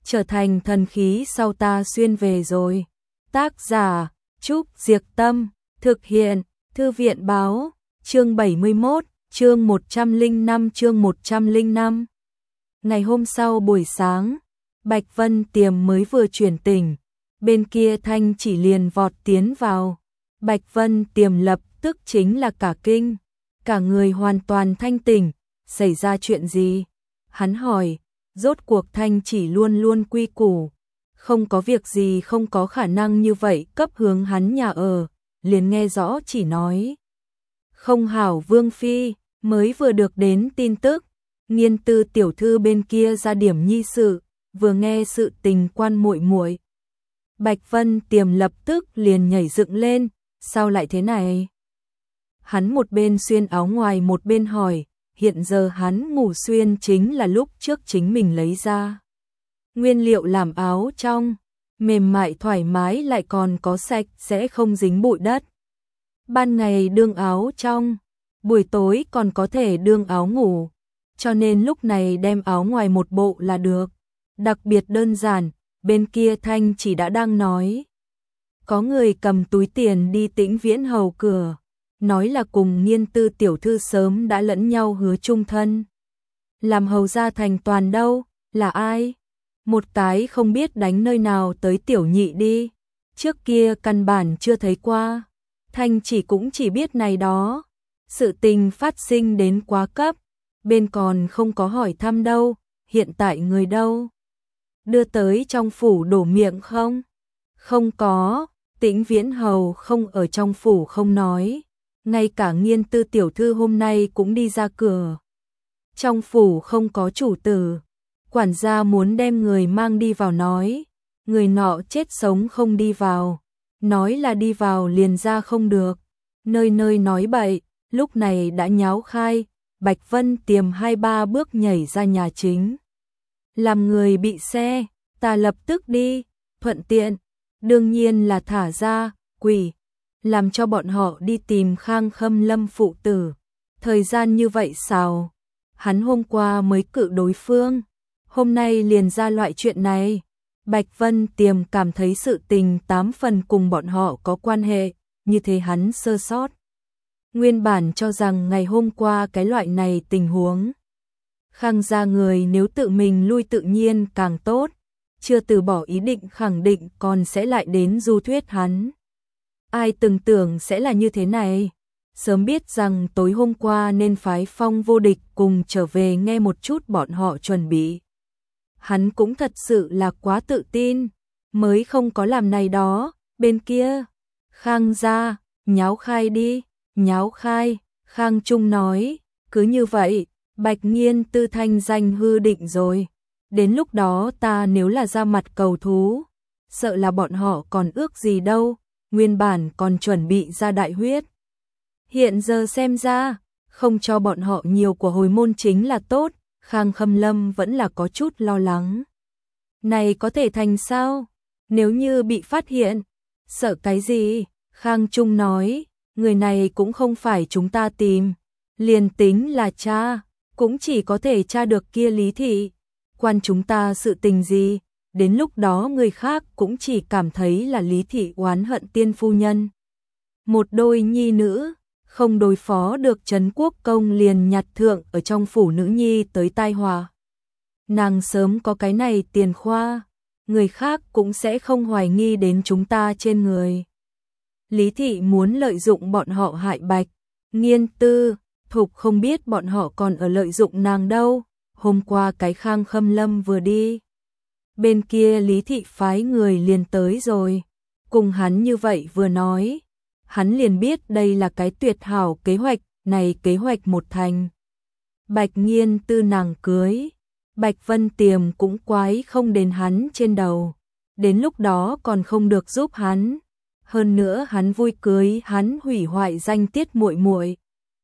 trở thành thần khí sau ta xuyên về rồi. Tác giả Trúc Diệc Tâm, thực hiện Thư viện Báo, chương 71, chương 105. Ngày hôm sau buổi sáng, Bạch Vân Tiềm mới vừa chuyển tỉnh, bên kia Thanh Chỉ liền vọt tiến vào. Bạch Vân Tiềm lập tức chính là cả kinh, cả người hoàn toàn thanh tỉnh, xảy ra chuyện gì? Hắn hỏi, rốt cuộc Thanh Chỉ luôn luôn quy củ, không có việc gì không có khả năng như vậy cấp hướng hắn nhà ở, liền nghe rõ chỉ nói. Không hảo Vương Phi, mới vừa được đến tin tức, Nghiên Tư tiểu thư bên kia ra điểm nhi sự, vừa nghe sự tình quan muội muội. Bạch Vân Tiềm lập tức liền nhảy dựng lên, sao lại thế này? Hắn một bên xuyên áo ngoài một bên hỏi, hiện giờ hắn ngủ xuyên chính là lúc trước chính mình lấy ra. Nguyên liệu làm áo trong, mềm mại thoải mái lại còn có sạch sẽ không dính bụi đất. Ban ngày đương áo trong, buổi tối còn có thể đương áo ngủ, cho nên lúc này đem áo ngoài một bộ là được. Đặc biệt đơn giản, bên kia Thanh Chỉ đã đang nói. Có người cầm túi tiền đi Tĩnh Viễn Hầu cửa, nói là cùng Nghiên Tư tiểu thư sớm đã lẫn nhau hứa chung thân. Làm hầu gia thành toàn đâu, là ai? Một cái không biết đánh nơi nào tới tiểu nhị đi, trước kia căn bản chưa thấy qua. Thanh Chỉ cũng chỉ biết này đó. Sự tình phát sinh đến quá cấp, bên còn không có hỏi thăm đâu, hiện tại người đâu? Đưa tới trong phủ đổ miệng không? Không có, Tĩnh Viễn Hầu không ở trong phủ không nói, ngay cả Nghiên Tư tiểu thư hôm nay cũng đi ra cửa. Trong phủ không có chủ tử, quản gia muốn đem người mang đi vào nói, người nọ chết sống không đi vào, nói là đi vào liền ra không được, nơi nơi nói bậy, lúc này đã nháo khai, Bạch Vân Tiềm 2-3 bước nhảy ra nhà chính. Làm người bị xe, ta lập tức đi, thuận tiện, đương nhiên là thả ra, quỷ, làm cho bọn họ đi tìm Khang Khâm Lâm phụ tử. Thời gian như vậy sao? Hắn hôm qua mới cự đối phương, hôm nay liền ra loại chuyện này. Bạch Vân Tiềm cảm thấy sự tình 8 phần cùng bọn họ có quan hệ, như thế hắn sơ sót. Nguyên bản cho rằng ngày hôm qua cái loại này tình huống, Khang gia người nếu tự mình lui tự nhiên càng tốt, chưa từ bỏ ý định khẳng định còn sẽ lại đến du thuyết hắn. Ai từng tưởng sẽ là như thế này, sớm biết rằng tối hôm qua nên phái Phong Vô Địch cùng trở về nghe một chút bọn họ chuẩn bị. Hắn cũng thật sự là quá tự tin, mới không có làm này đó. Bên kia, Khang gia, nháo khai đi, nháo khai. Khang Trung nói, cứ như vậy, Bạch Nghiên Tư thanh danh hư định rồi. Đến lúc đó ta nếu là ra mặt cầu thú, sợ là bọn họ còn ước gì đâu, nguyên bản còn chuẩn bị ra đại huyết. Hiện giờ xem ra, không cho bọn họ nhiều của hồi môn chính là tốt. Khang Khâm Lâm vẫn là có chút lo lắng. Này có thể thành sao? Nếu như bị phát hiện, sợ cái gì? Khang Trung nói, người này cũng không phải chúng ta tìm, liền tính là cha, cũng chỉ có thể tra được kia Lý thị, quan chúng ta sự tình gì? Đến lúc đó người khác cũng chỉ cảm thấy là Lý thị oán hận tiên phu nhân. Một đôi nhi nữ, không đối phó được Trấn Quốc Công liền nhặt thượng ở trong phủ nữ nhi tới tai họa. Nàng sớm có cái này tiền khoa, người khác cũng sẽ không hoài nghi đến chúng ta trên người. Lý thị muốn lợi dụng bọn họ hại Bạch Nghiên Tư, Thục không biết bọn họ còn ở lợi dụng nàng đâu. Hôm qua cái Khang Khâm Lâm vừa đi, bên kia Lý thị phái người liền tới rồi, cùng hắn như vậy vừa nói, hắn liền biết đây là cái tuyệt hảo kế hoạch, này kế hoạch một thành. Bạch Nghiên Tư nàng cưới, Bạch Vân Tiềm cũng quái không đến hắn trên đầu, đến lúc đó còn không được giúp hắn, hơn nữa hắn vui cưới hắn hủy hoại danh tiết muội muội.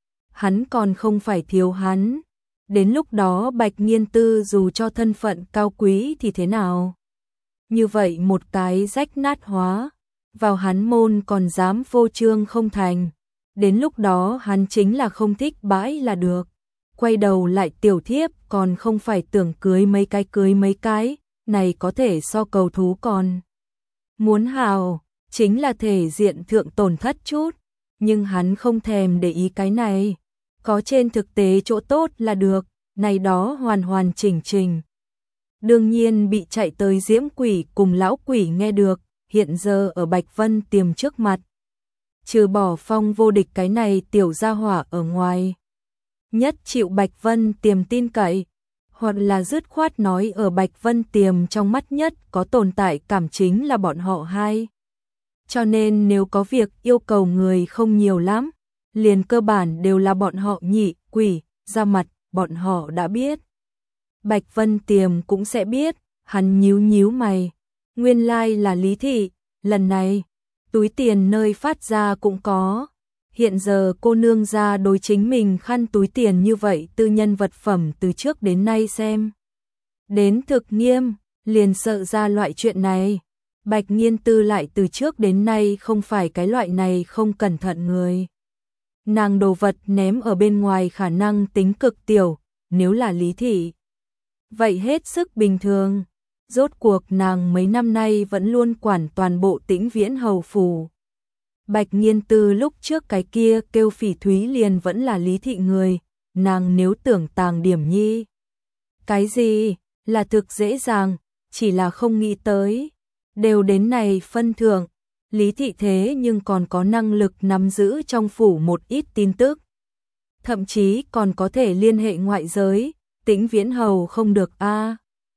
Hắn còn không phải thiếu hắn, đến lúc đó Bạch Nghiên Tư dù cho thân phận cao quý thì thế nào? Như vậy một cái rách nát hóa, vào hắn môn còn dám vô trương không thành, đến lúc đó hắn chính là không thích bãi là được. Quay đầu lại tiểu thiếp còn không phải tưởng cưới mấy cái, này có thể so cầu thú còn. Muốn hào, chính là thể diện thượng tổn thất chút, nhưng hắn không thèm để ý cái này. Có trên thực tế chỗ tốt là được, này đó hoàn hoàn chỉnh chỉnh. Đương nhiên bị chạy tới Diễm Quỷ cùng lão quỷ nghe được, hiện giờ ở Bạch Vân Tiềm trước mặt. Trừ bỏ Phong Vô Địch cái này tiểu gia hỏa ở ngoài. Nhất chịu Bạch Vân Tiềm tin cậy, hoặc là dứt khoát nói ở Bạch Vân Tiềm trong mắt nhất có tồn tại cảm chính là bọn họ hai. Cho nên nếu có việc yêu cầu người không nhiều lắm, liền cơ bản đều là bọn họ nhị quỷ, ra mặt, bọn họ đã biết. Bạch Vân Tiềm cũng sẽ biết, hắn nhíu nhíu mày. Nguyên lai là Lý Thị, lần này, túi tiền nơi phát ra cũng có. Hiện giờ cô nương ra đối chính mình khăn túi tiền như vậy tư nhân vật phẩm từ trước đến nay xem. Đến thực nghiêm, liền sợ ra loại chuyện này. Bạch Nghiên Tư lại từ trước đến nay không phải cái loại này không cẩn thận người. Nàng đồ vật ném ở bên ngoài khả năng tính cực tiểu, nếu là Lý Thị. Vậy hết sức bình thường. Rốt cuộc nàng mấy năm nay vẫn luôn quản toàn bộ Tĩnh Viễn hầu phủ. Bạch Nghiên Tư lúc trước cái kia kêu Phỉ Thúy liền vẫn là Lý Thị người, nàng nếu tưởng tàng điểm nhi. Cái gì, là thực dễ dàng, chỉ là không nghĩ tới. Đều đến này phân thượng, Lý Thị thế nhưng còn có năng lực nắm giữ trong phủ một ít tin tức. Thậm chí còn có thể liên hệ ngoại giới, Tĩnh Viễn hầu không được a.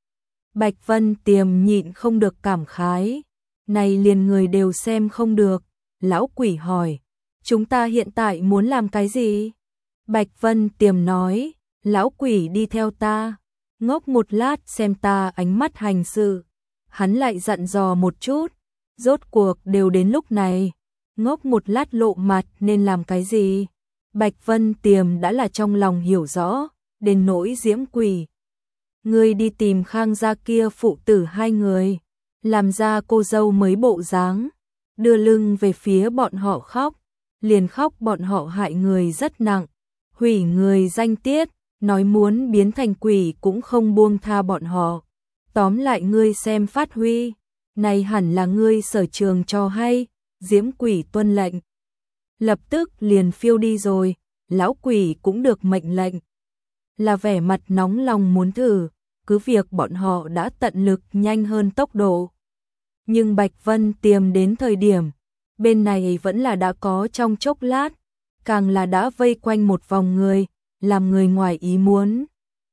Bạch Vân Tiềm nhịn không được cảm khái, này liền người đều xem không được. Lão quỷ hỏi, chúng ta hiện tại muốn làm cái gì? Bạch Vân Tiềm nói, lão quỷ đi theo ta, ngốc một lát xem ta ánh mắt hành sự. Hắn lại dặn dò một chút, rốt cuộc đều đến lúc này, ngốc một lát lộ mặt nên làm cái gì? Bạch Vân Tiềm đã là trong lòng hiểu rõ, đến nỗi Diễm Quỷ. Người đi tìm Khang gia kia phụ tử hai người, làm ra cô dâu mới bộ dáng, đưa lưng về phía bọn họ khóc, liền khóc bọn họ hại người rất nặng, hủy người danh tiết, nói muốn biến thành quỷ cũng không buông tha bọn họ. Tóm lại ngươi xem phát huy, này hẳn là ngươi sở trường cho hay. Diễm Quỷ tuân lệnh, lập tức liền phiêu đi rồi. Lão quỷ cũng được mệnh lệnh, là vẻ mặt nóng lòng muốn thử, cứ việc bọn họ đã tận lực nhanh hơn tốc độ. Nhưng Bạch Vân Tiềm đến thời điểm, bên này vẫn là đã có trong chốc lát, càng là đã vây quanh một vòng người, làm người ngoài ý muốn.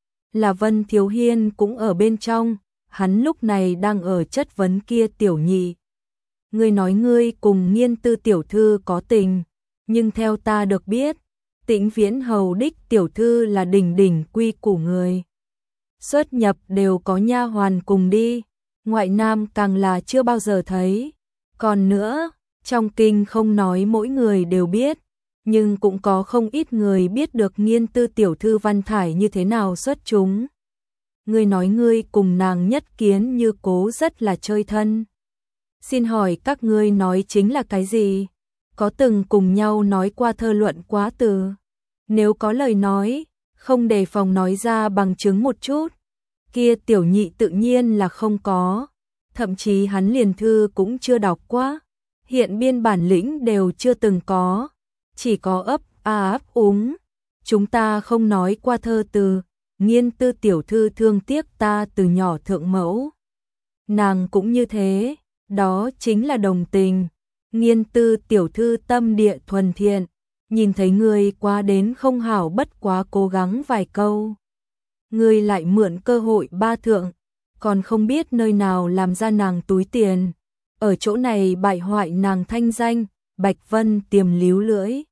Là Vân Thiếu Hiên cũng ở bên trong, hắn lúc này đang ở chất vấn kia tiểu nhị. Ngươi nói ngươi cùng Nghiên Tư tiểu thư có tình, nhưng theo ta được biết, Tĩnh Viễn hầu đích tiểu thư là đỉnh đỉnh quy củ người. Xuất nhập đều có nha hoàn cùng đi, ngoại nam càng là chưa bao giờ thấy. Còn nữa, trong kinh không nói mỗi người đều biết, nhưng cũng có không ít người biết được Nghiên Tư tiểu thư văn thải như thế nào xuất chúng. Ngươi nói ngươi cùng nàng nhất kiến như cố rất là chơi thân. Xin hỏi các ngươi nói chính là cái gì? Có từng cùng nhau nói qua thơ luận quá từ? Nếu có lời nói, không đề phòng nói ra bằng chứng một chút. Kia tiểu nhị tự nhiên là không có. Thậm chí hắn liền thư cũng chưa đọc qua. Hiện biên bản lĩnh đều chưa từng có. Chỉ có ấp a ấp úng. Chúng ta không nói qua thơ từ. Nghiên Tư tiểu thư thương tiếc ta từ nhỏ thượng mẫu. Nàng cũng như thế. Đó chính là đồng tình. Nghiên Tư tiểu thư tâm địa thuần thiện. Nhìn thấy người quá đến không hảo bất quá cố gắng vài câu. Người lại mượn cơ hội ba thượng. Còn không biết nơi nào làm ra nàng túi tiền. Ở chỗ này bại hoại nàng thanh danh. Bạch Vân Tiềm líu lưỡi.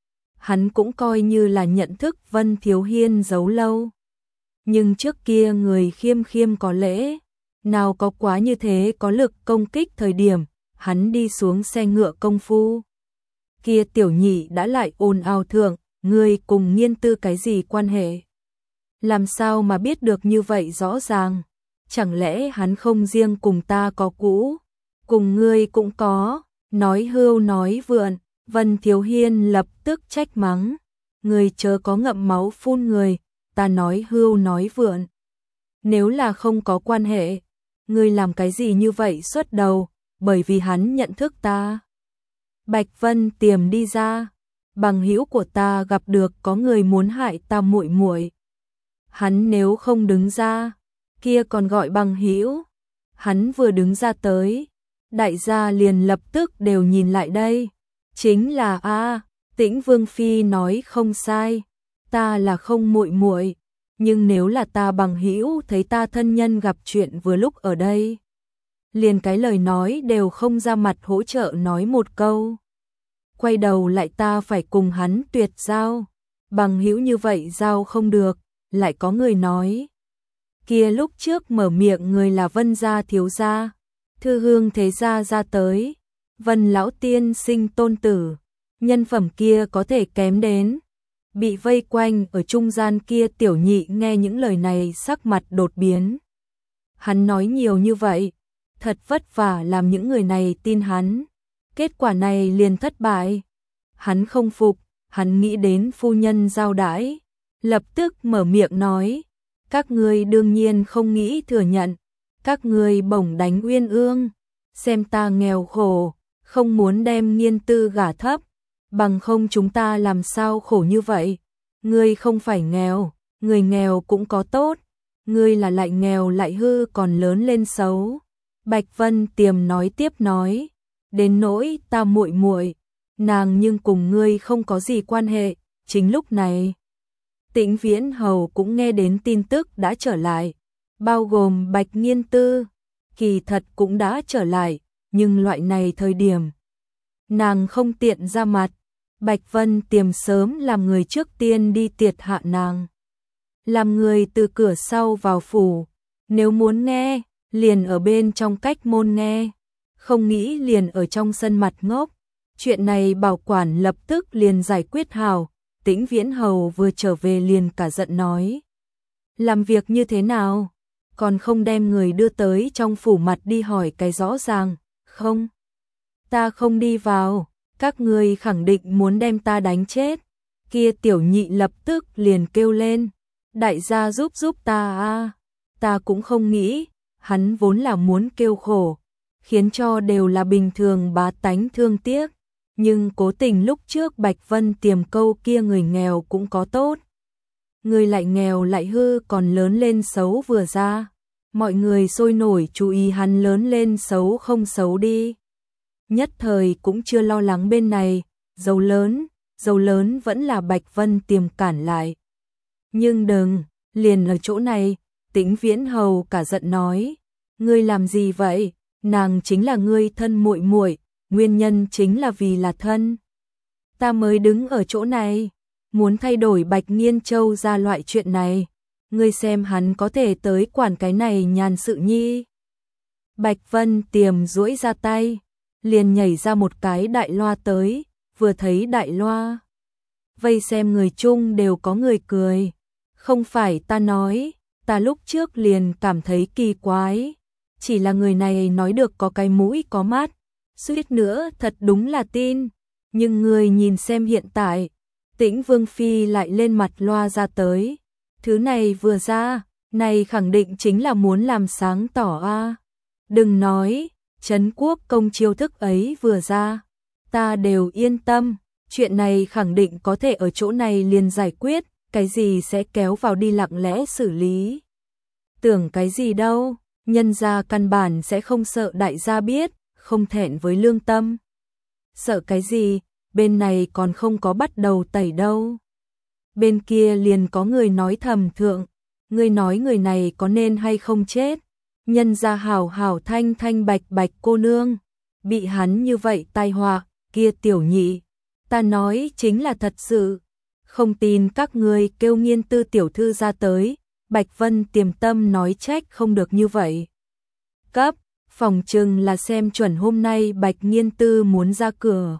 Hắn cũng coi như là nhận thức Vân Thiếu Hiên giấu lâu. Nhưng trước kia người khiêm khiêm có lễ. Nào có quá như thế có lực công kích thời điểm. Hắn đi xuống xe ngựa công phu. Kia tiểu nhị đã lại ồn ào thượng. Người cùng Nghiên Tư cái gì quan hệ? Làm sao mà biết được như vậy rõ ràng? Chẳng lẽ hắn không riêng cùng ta có cũ? Cùng ngươi cũng có. Nói hưu nói vượn. Vân Thiếu Hiên lập tức trách mắng. Người chớ có ngậm máu phun người. Ta nói hưu nói vượn. Nếu là không có quan hệ, ngươi làm cái gì như vậy xuất đầu, bởi vì hắn nhận thức ta. Bạch Vân Tiềm đi ra, bằng hữu của ta gặp được có người muốn hại ta muội muội. Hắn nếu không đứng ra, kia còn gọi bằng hữu. Hắn vừa đứng ra tới, đại gia liền lập tức đều nhìn lại đây. Chính là Tĩnh Vương phi nói không sai, ta là không muội muội, nhưng nếu là ta bằng hữu thấy ta thân nhân gặp chuyện vừa lúc ở đây, liền cái lời nói đều không ra mặt hỗ trợ nói một câu. Quay đầu lại ta phải cùng hắn tuyệt giao, bằng hữu như vậy giao không được, lại có người nói. Kia lúc trước mở miệng người là Vân gia thiếu gia, Thư Hương thế gia ra tới, Vân lão tiên sinh tôn tử, nhân phẩm kia có thể kém đến. Bị vây quanh ở trung gian kia Tiểu Nhị nghe những lời này sắc mặt đột biến. Hắn nói nhiều như vậy, thật vất vả làm những người này tin hắn, kết quả này liền thất bại. Hắn không phục, hắn nghĩ đến phu nhân giao đãi, lập tức mở miệng nói, các ngươi đương nhiên không nghĩ thừa nhận, các ngươi bổng đánh Uyên Ương, xem ta nghèo khổ, không muốn đem Nghiên Tư gả thấp, bằng không chúng ta làm sao khổ như vậy. Ngươi không phải nghèo, người nghèo cũng có tốt, ngươi là lại nghèo lại hư còn lớn lên xấu. Bạch Vân Tiềm nói tiếp nói, đến nỗi ta muội muội, nàng nhưng cùng ngươi không có gì quan hệ. Chính lúc này, Tĩnh Viễn Hầu cũng nghe đến tin tức đã trở lại, bao gồm Bạch Nghiên Tư, kỳ thật cũng đã trở lại, nhưng loại này thời điểm, nàng không tiện ra mặt. Bạch Vân Tiềm sớm làm người trước tiên đi tiệt hạ nàng, làm người từ cửa sau vào phủ, nếu muốn nghe, liền ở bên trong cách môn nghe, không nghĩ liền ở trong sân mặt ngốc. Chuyện này bảo quản lập tức liền giải quyết hào. Tĩnh Viễn Hầu vừa trở về liền cả giận nói, làm việc như thế nào, còn không đem người đưa tới trong phủ mặt đi hỏi cái rõ ràng. Không, ta không đi vào, các ngươi khẳng định muốn đem ta đánh chết. Kia Tiểu Nhị lập tức liền kêu lên, đại gia giúp ta ta cũng không nghĩ, hắn vốn là muốn kêu khổ, khiến cho đều là bình thường bá tánh thương tiếc, nhưng cố tình lúc trước Bạch Vân Tiềm câu kia người nghèo cũng có tốt, người lại nghèo lại hư còn lớn lên xấu vừa ra, mọi người sôi nổi chú ý hắn lớn lên xấu không xấu đi. Nhất thời cũng chưa lo lắng bên này, dầu lớn vẫn là Bạch Vân Tiềm cản lại. Nhưng đừng, liền ở chỗ này, Tĩnh Viễn Hầu cả giận nói, ngươi làm gì vậy, nàng chính là ngươi thân muội muội, nguyên nhân chính là vì là thân. Ta mới đứng ở chỗ này, muốn thay đổi Bạch Nghiên Châu ra loại chuyện này, ngươi xem hắn có thể tới quản cái này nhàn sự nhi. Bạch Vân Tiềm duỗi ra tay, liền nhảy ra một cái đại loa tới, vừa thấy đại loa, vây xem người chung đều có người cười. Không phải ta nói, ta lúc trước liền cảm thấy kỳ quái, chỉ là người này nói được có cái mũi có mắt, suýt nữa thật đúng là tin, nhưng người nhìn xem hiện tại, Tĩnh Vương phi lại lên mặt loa ra tới, thứ này vừa ra, này khẳng định chính là muốn làm sáng tỏ Đừng nói, Trấn Quốc công chiêu thức ấy vừa ra, ta đều yên tâm, chuyện này khẳng định có thể ở chỗ này liền giải quyết, cái gì sẽ kéo vào đi lặng lẽ xử lý. Tưởng cái gì đâu, nhân gia căn bản sẽ không sợ đại gia biết, không thẹn với lương tâm. Sợ cái gì, bên này còn không có bắt đầu tẩy đâu. Bên kia liền có người nói thầm thượng, người nói người này có nên hay không chết. Nhân gia hảo hảo thanh bạch bạch cô nương, bị hắn như vậy tai họa, kia Tiểu Nhị, ta nói chính là thật sự, không tin các ngươi kêu Nghiên Tư tiểu thư ra tới. Bạch Vân Tiềm tâm nói trách không được như vậy. Cấp, phòng trừng là xem chuẩn hôm nay Bạch Nghiên Tư muốn ra cửa.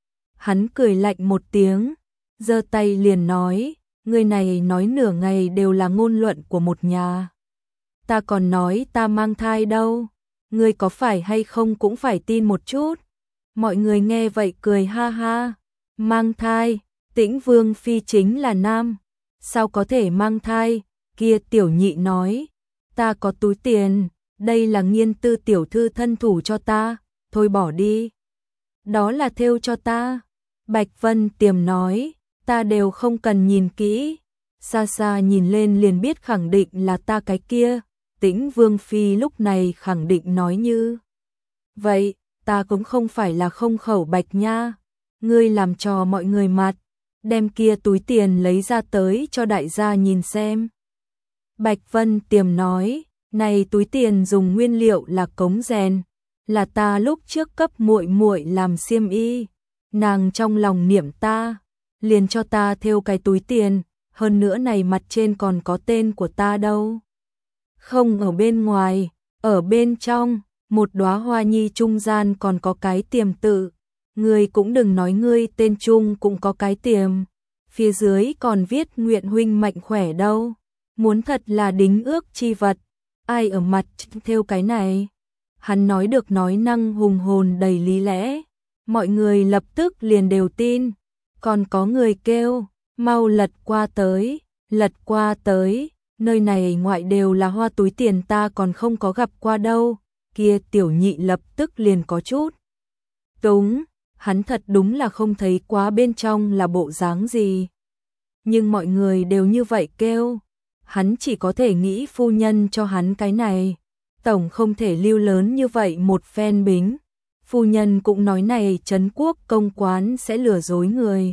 Hắn cười lạnh một tiếng, giơ tay liền nói, người này nói nửa ngày đều là ngôn luận của một nhà. Ta còn nói ta mang thai đâu, ngươi có phải hay không cũng phải tin một chút. Mọi người nghe vậy cười ha ha, mang thai, Tĩnh Vương phi chính là nam, sao có thể mang thai, kia Tiểu Nhị nói, ta có túi tiền, đây là Nghiên Tư tiểu thư thân thủ cho ta, thôi bỏ đi. Đó là thêu cho ta. Bạch Vân Tiềm nói, ta đều không cần nhìn kỹ, xa xa nhìn lên liền biết khẳng định là ta cái kia. Tĩnh Vương Phi lúc này khẳng định nói như vậy, ta cũng không phải là không khẩu Bạch nha, ngươi làm trò mọi người mặt, đem kia túi tiền lấy ra tới cho đại gia nhìn xem. Bạch Vân Tiềm nói, này túi tiền dùng nguyên liệu là cống rèn, là ta lúc trước cấp muội muội làm xiêm y, nàng trong lòng niệm ta, liền cho ta thêu cái túi tiền, hơn nữa này mặt trên còn có tên của ta đâu. Không ở bên ngoài, ở bên trong, một đóa hoa nhi trung gian còn có cái tiềm tự, ngươi cũng đừng nói ngươi tên trung cũng có cái tiềm, phía dưới còn viết nguyện huynh mạnh khỏe đâu, muốn thật là đính ước chi vật, ai ở mặt thêu cái này. Hắn nói được nói năng hùng hồn đầy lý lẽ, mọi người lập tức liền đều tin, còn có người kêu, mau lật qua tới, nơi này ngoại đều là hoa túi tiền ta còn không có gặp qua đâu, kia Tiểu Nhị lập tức liền có chút túng, hắn thật đúng là không thấy quá bên trong là bộ dáng gì. Nhưng mọi người đều như vậy kêu, hắn chỉ có thể nghĩ phu nhân cho hắn cái này, tổng không thể lưu lớn như vậy một phen bính. Phu nhân cũng nói này Trấn Quốc công quán sẽ lừa dối người.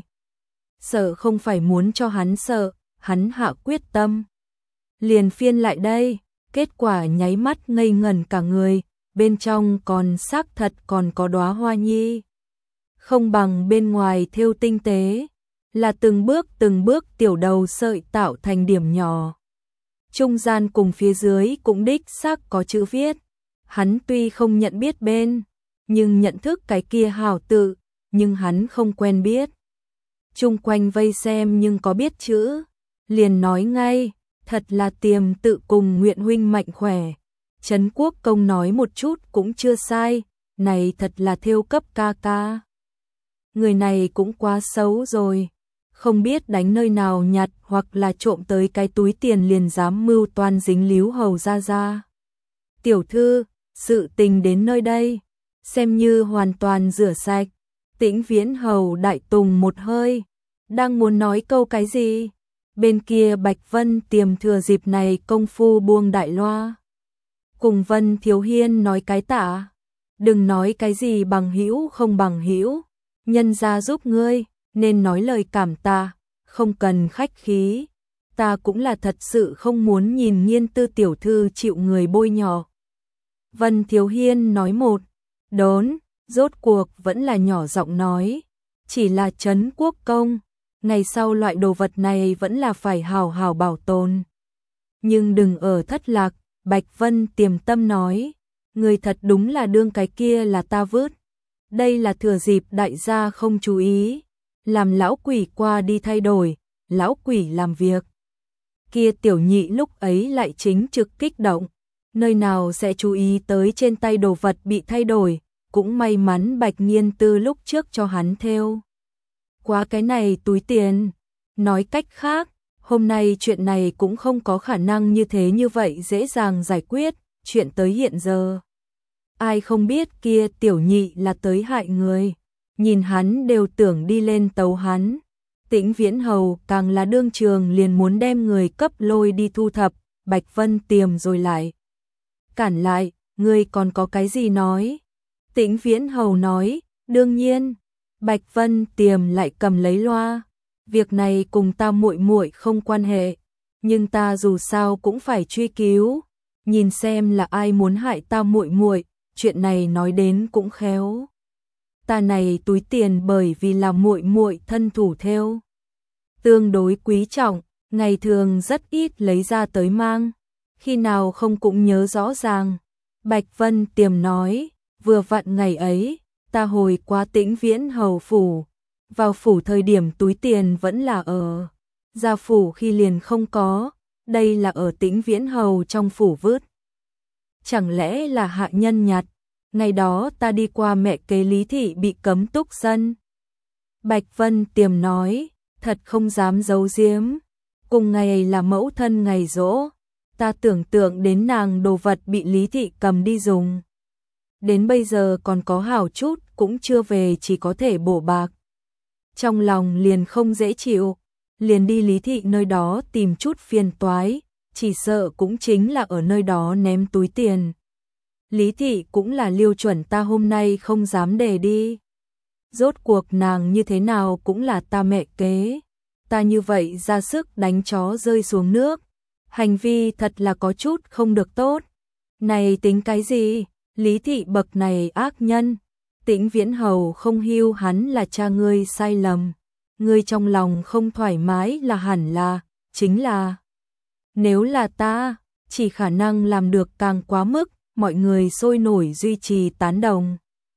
Sợ không phải muốn cho hắn sợ, hắn hạ quyết tâm. Liền phiên lại đây, kết quả nháy mắt ngây ngẩn cả người, bên trong còn xác thật còn có đóa hoa nhi. Không bằng bên ngoài thêu tinh tế, là từng bước tiểu đầu sợi tạo thành điểm nhỏ. Trung gian cùng phía dưới cũng đích xác có chữ viết. Hắn tuy không nhận biết bên, nhưng nhận thức cái kia hảo tự, nhưng hắn không quen biết. Chung quanh vây xem nhưng có biết chữ, liền nói ngay, thật là tiềm tự cùng nguyện huynh mạnh khỏe. Trấn Quốc công nói một chút cũng chưa sai, này thật là thêu cấp ca ca. Người này cũng quá xấu rồi, không biết đánh nơi nào nhặt hoặc là trộm tới cái túi tiền liền dám mưu toan dính líu hầu ra. Tiểu thư, sự tình đến nơi đây, xem như hoàn toàn rửa sạch. Tĩnh Viễn hầu đại tùng một hơi, đang muốn nói câu cái gì, bên kia Bạch Vân Tiềm thừa dịp này công phu buông đại loa. Cùng Vân Thiếu Hiên nói cái tạ, đừng nói cái gì bằng hữu không bằng hữu, nhân gia giúp ngươi, nên nói lời cảm tạ, không cần khách khí. Ta cũng là thật sự không muốn nhìn Nghiên Tư tiểu thư chịu người bôi nhọ. Vân Thiếu Hiên nói một đốn, rốt cuộc vẫn là nhỏ giọng nói, chỉ là Trấn Quốc công, ngày sau loại đồ vật này vẫn là phải hào hào bảo tồn. Nhưng đừng ở thất lạc, Bạch Vân Tiềm tâm nói, người thật đúng là đương cái kia là ta vứt. Đây là thừa dịp đại gia không chú ý, làm lão quỷ qua đi thay đổi, lão quỷ làm việc. Kia Tiểu Nhị lúc ấy lại chính trực kích động, nơi nào sẽ chú ý tới trên tay đồ vật bị thay đổi, cũng may mắn Bạch Nghiên Tư lúc trước cho hắn thêu quá cái này túi tiền. Nói cách khác, hôm nay chuyện này cũng không có khả năng như vậy dễ dàng giải quyết, chuyện tới hiện giờ. Ai không biết kia Tiểu Nhị là tới hại người, nhìn hắn đều tưởng đi lên tấu hắn. Tĩnh Viễn hầu càng là đương trường liền muốn đem người cấp lôi đi thu thập, Bạch Vân Tiềm rồi lại cản lại, ngươi còn có cái gì nói? Tĩnh Viễn hầu nói, đương nhiên. Bạch Vân Tiềm lại cầm lấy loa, việc này cùng ta muội muội không quan hệ, nhưng ta dù sao cũng phải truy cứu, nhìn xem là ai muốn hại ta muội muội, chuyện này nói đến cũng khéo. Ta này túi tiền bởi vì là muội muội thân thủ thêu, tương đối quý trọng, ngày thường rất ít lấy ra tới mang, khi nào không cũng nhớ rõ ràng. Bạch Vân Tiềm nói, vừa vặn ngày ấy, ta hồi qua Tĩnh Viễn hầu phủ, vào phủ thời điểm túi tiền vẫn là ở gia phủ khi liền không có, đây là ở Tĩnh Viễn hầu trong phủ vứt. Chẳng lẽ là hạ nhân nhặt? Ngày đó ta đi qua mẹ kế Lý thị bị cấm túc sân. Bạch Vân Tiềm nói, thật không dám giấu giếm, cùng ngày là mẫu thân ngày giỗ, Ta tưởng tượng đến nàng đồ vật bị Lý Thị cầm đi dùng. Đến bây giờ còn có hảo chút cũng chưa về, chỉ có thể bổ bạc. Trong lòng liền không dễ chịu, liền đi Lý Thị nơi đó tìm chút phiền toái, chỉ sợ cũng chính là ở nơi đó ném túi tiền. Lý Thị cũng là liêu chuẩn ta hôm nay không dám để đi. Rốt cuộc nàng như thế nào cũng là ta mẹ kế. Ta như vậy ra sức đánh chó rơi xuống nước. Hành vi thật là có chút không được tốt. Này tính cái gì? Lý Thị bậc này ác nhân. Tĩnh Viễn Hầu không hiu hắn là cha ngươi sai lầm. Ngươi trong lòng không thoải mái là hẳn là, chính là. Nếu là ta, chỉ khả năng làm được càng quá mức, mọi người sôi nổi duy trì tán đồng.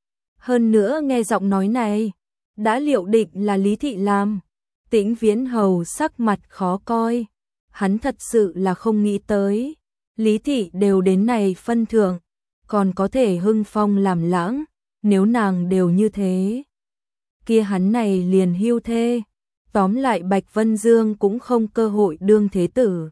Hơn nữa nghe giọng nói này, đã liệu định là Lý Thị làm. Tĩnh Viễn Hầu sắc mặt khó coi, hắn thật sự là không nghĩ tới. Lý Thị đều đến này phân thượng, còn có thể hưng phong làm lãng, nếu nàng đều như thế. Kia hắn này liền hưu thê, tóm lại Bạch Vân Dương cũng không cơ hội đương thế tử.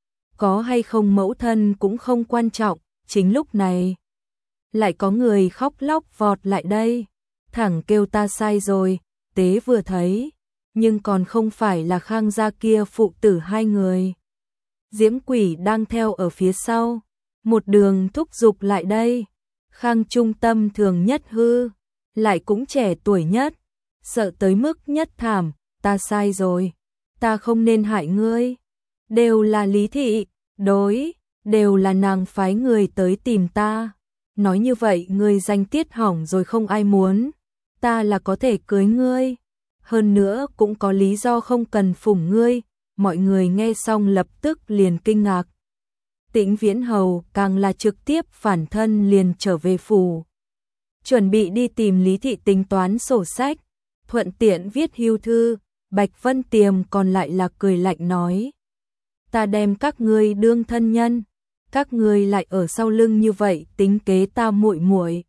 Có hay không mẫu thân cũng không quan trọng, chính lúc này. Lại có người khóc lóc vọt lại đây, thẳng kêu ta sai rồi, tế vừa thấy, nhưng còn không phải là Khang gia kia phụ tử hai người. Diễm Quỷ đang theo ở phía sau, một đường thúc giục lại đây. Khang trung tâm thường nhất hư, lại cũng trẻ tuổi nhất, sợ tới mức nhất thảm, ta sai rồi, ta không nên hại ngươi. Đều là Lý Thị, đối, đều là nàng phái người tới tìm ta. Nói như vậy ngươi danh tiết hỏng rồi không ai muốn, ta là có thể cưới ngươi. Hơn nữa cũng có lý do không cần phủng ngươi. Mọi người nghe xong lập tức liền kinh ngạc. Tĩnh Viễn Hầu càng là trực tiếp phản thân liền trở về phủ. Chuẩn bị đi tìm Lý Thị tính toán sổ sách, thuận tiện viết hưu thư. Bạch Vân Tiềm còn lại là cười lạnh nói. Ta đem các ngươi đương thân nhân, các ngươi lại ở sau lưng như vậy tính kế ta muội muội.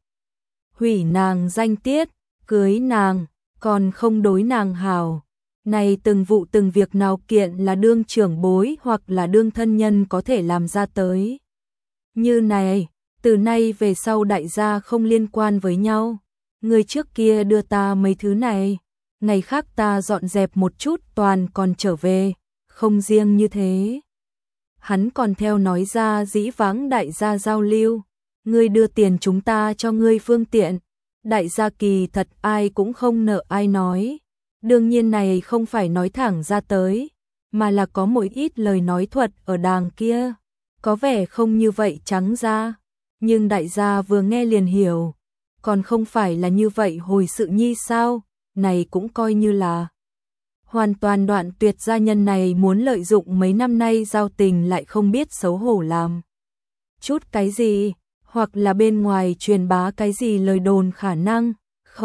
Hủy nàng danh tiết, cưới nàng, còn không đối nàng hảo. Này từng vụ từng việc nào kiện là đương trưởng bối hoặc là đương thân nhân có thể làm ra tới. Như này, từ nay về sau đại gia không liên quan với nhau. Người trước kia đưa ta mấy thứ này, ngày khác ta dọn dẹp một chút toàn còn trở về, không riêng như thế. Hắn còn theo nói ra dĩ vãng đại gia giao lưu, ngươi đưa tiền chúng ta cho ngươi phương tiện, đại gia kỳ thật ai cũng không nợ ai nói. Đương nhiên này không phải nói thẳng ra tới, mà là có một ít lời nói thuật ở đàng kia, có vẻ không như vậy trắng ra, nhưng đại gia vừa nghe liền hiểu, còn không phải là như vậy hồi sự nhi sao, này cũng coi như là hoàn toàn đoạn tuyệt. Gia nhân này muốn lợi dụng mấy năm nay giao tình lại không biết xấu hổ làm chút cái gì, hoặc là bên ngoài truyền bá cái gì lời đồn khả năng,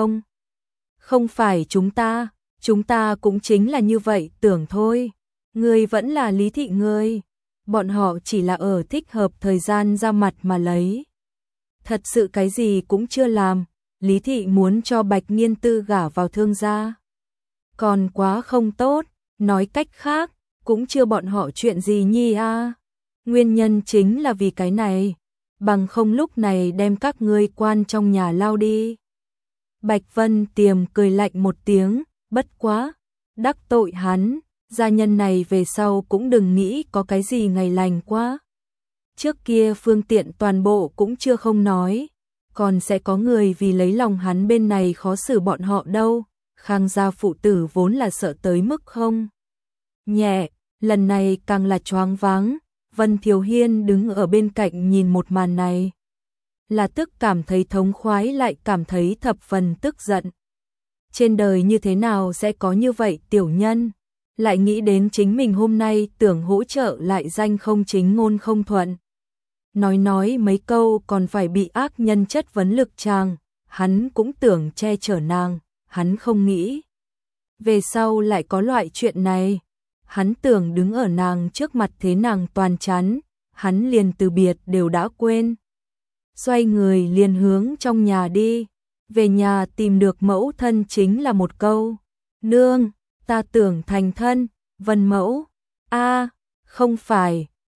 không phải chúng ta cũng chính là như vậy tưởng thôi. Ngươi vẫn là Lý Thị ngươi, bọn họ chỉ là ở thích hợp thời gian ra mặt mà lấy. Thật sự cái gì cũng chưa làm, Lý Thị muốn cho Bạch Nghiên Tư gả vào thương gia. Còn quá không tốt, nói cách khác, cũng chưa bọn họ chuyện gì nhi a. Nguyên nhân chính là vì cái này, bằng không lúc này đem các ngươi quan trong nhà lao đi. Bạch Vân Tiềm cười lạnh một tiếng, bất quá, đắc tội hắn, gia nhân này về sau cũng đừng nghĩ có cái gì ngày lành quá. Trước kia phương tiện toàn bộ cũng chưa không nói, còn sẽ có người vì lấy lòng hắn bên này khó xử bọn họ đâu. Khang gia phụ tử vốn là sợ tới mức không nhẹ, lần này càng là choáng váng. Vân Thiều Hiên đứng ở bên cạnh nhìn một màn này, là tức cảm thấy thống khoái lại cảm thấy thập phần tức giận. Trên đời như thế nào sẽ có như vậy tiểu nhân, lại nghĩ đến chính mình hôm nay tưởng hỗ trợ lại danh không chính ngôn không thuận. Nói mấy câu còn phải bị ác nhân chất vấn lực chàng, hắn cũng tưởng che chở nàng, hắn không nghĩ. Về sau lại có loại chuyện này, hắn tưởng đứng ở nàng trước mặt thế nàng toàn chắn, hắn liền từ biệt đều đã quên. Xoay người liền hướng trong nhà đi, về nhà tìm được mẫu thân chính là một câu. Nương, ta tưởng thành thân, Vân mẫu, không phải,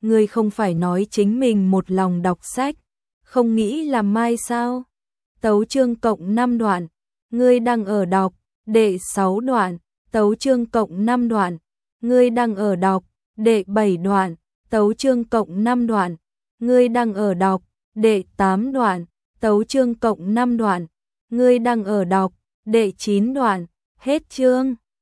ngươi không phải nói chính mình một lòng đọc sách, không nghĩ làm mai sao? Tấu chương cộng 5 đoạn, ngươi đang ở đọc, đệ 6 đoạn, tấu chương cộng 5 đoạn, ngươi đang ở đọc, đệ 7 đoạn, tấu chương cộng 5 đoạn, ngươi đang ở đọc, đệ 8 đoạn, tấu chương cộng 5 đoạn, ngươi đang ở đọc, đệ 9 đoạn, hết chương.